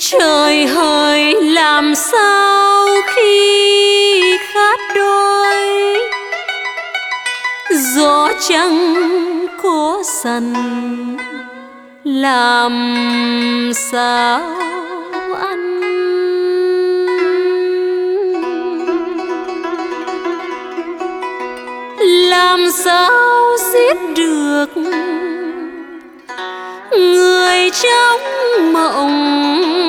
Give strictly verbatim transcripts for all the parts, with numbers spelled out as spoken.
Trời hỡi làm sao khi khát đôi, gió chẳng có sẵn làm sao ăn. Làm sao giết được người trong mộng,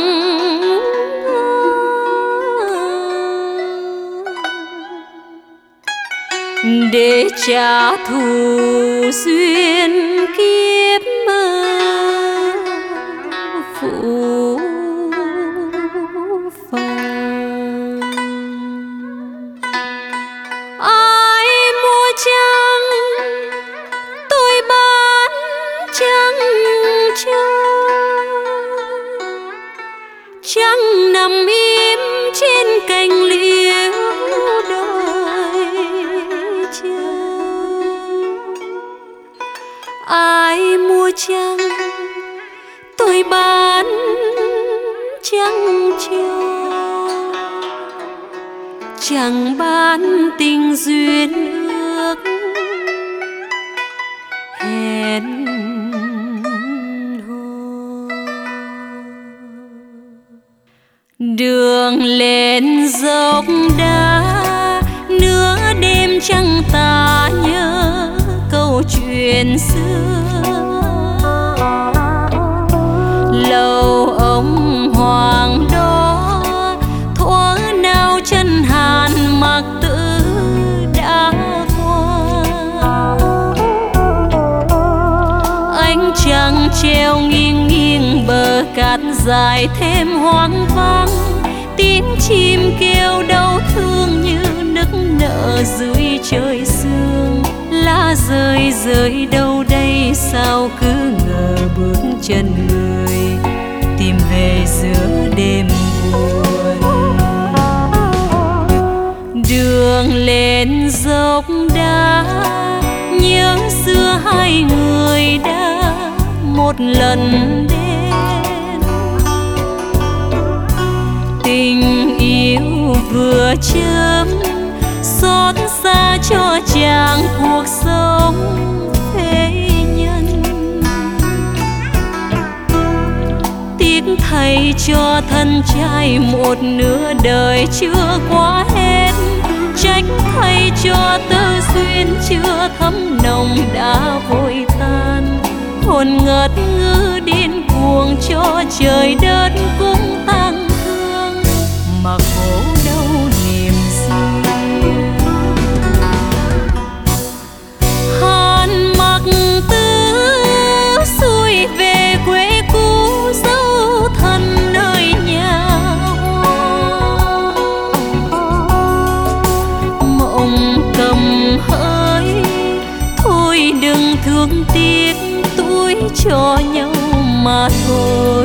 để trả thù duyên kiếp phụ phàng. Ai mua trăng tôi bán trăng cho, trăng nằm im trên cành liễu đợi chờ. Ai mua trăng tôi bán trăng cho, chẳng bán tình duyên ước hẹn hò. Đường lên dốc đá nửa đêm trăng ta nhớ câu chuyện xưa. Lầu ông hoàng đó thuở nào chân hàn mặc tử đã qua. Ánh trăng treo nghiêng nghiêng bờ cát dài thêm hoang vắng. Tiếng chim kêu đau thương như nức nở dưới trời sương. Lá rơi rơi đâu đây sao cứ ngờ bước chân người tìm về giữa đêm buồn. Đường lên dốc đá nhớ xưa hai người đã một lần đến. Tình yêu vừa chớm xót xa cho chàng cuộc sống thế nhân. Tiếc thay cho thân trai một nửa đời chưa qua hết. Trách thay cho tơ duyên chưa thấm nồng đã vội tan. Hồn ngất ngứ điên cuồng cho trời đất cũng tang thương, mà khổ đau niềm riêng. Hàn mặc tư xuôi về quê cũ dấu thân nơi nhà hoa. Mộng cầm hỡi thôi đừng thương tiếc tuổi cho nhau mà thôi.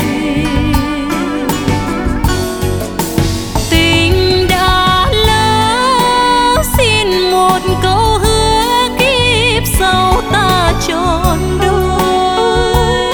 Tình đã lỡ xin một câu hứa kiếp sau ta tròn đôi.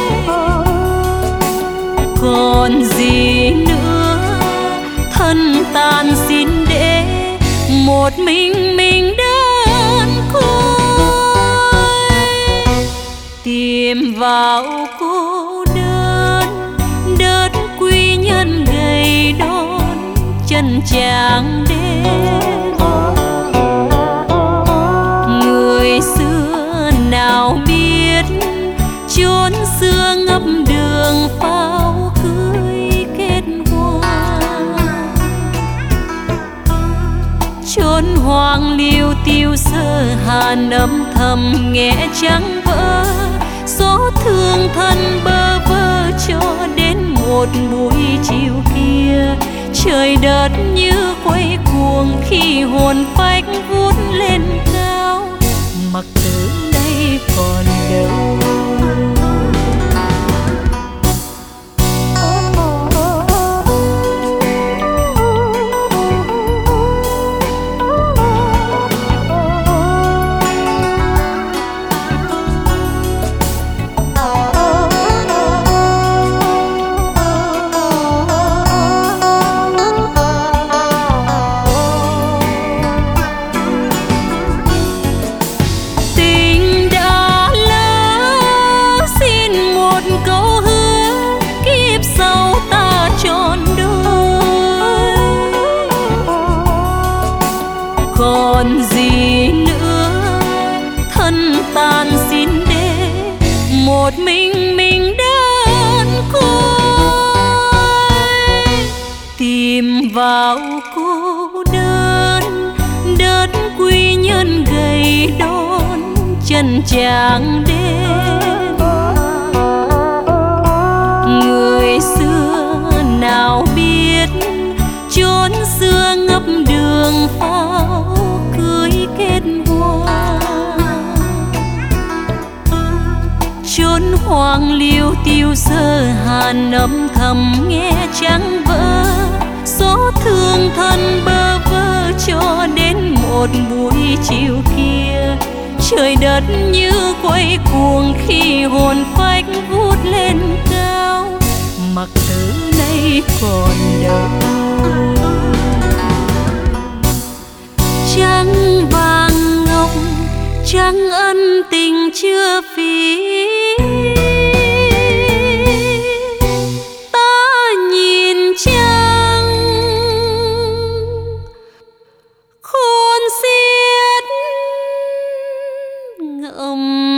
Còn gì nữa thân tàn xin để một mình mình đơn côi. Tìm vào cô đơn đất quy nhân gầy đón chân chàng đến. Người xưa nào biết chốn xưa ngập đường pháo cưới kết hoa. Chốn hoang liêu tiêu sơ hàn âm thầm nghe trắng vỡ. Gió thương thân bơ vơ cho đến một buổi chiều kia. Trời đất như quay cuồng khi hồn phách vút lên cao. Mặc tử đây còn đâu. nhân chàng đến. Người xưa nào biết chốn xưa ngập đường pháo cưới kết hoa, chốn hoang liêu tiêu sơ hàn âm thầm nghe trắng vỡ. Gió thương thân bơ vơ cho đến một buổi chiều kia, trời đất như quay cuồng khi hồn phách vút lên cao, mặc tử nay còn đâu. Trắng vàng ngọc trắng ân tình chưa phí, ta nhìn trăng khôn xiết ngậm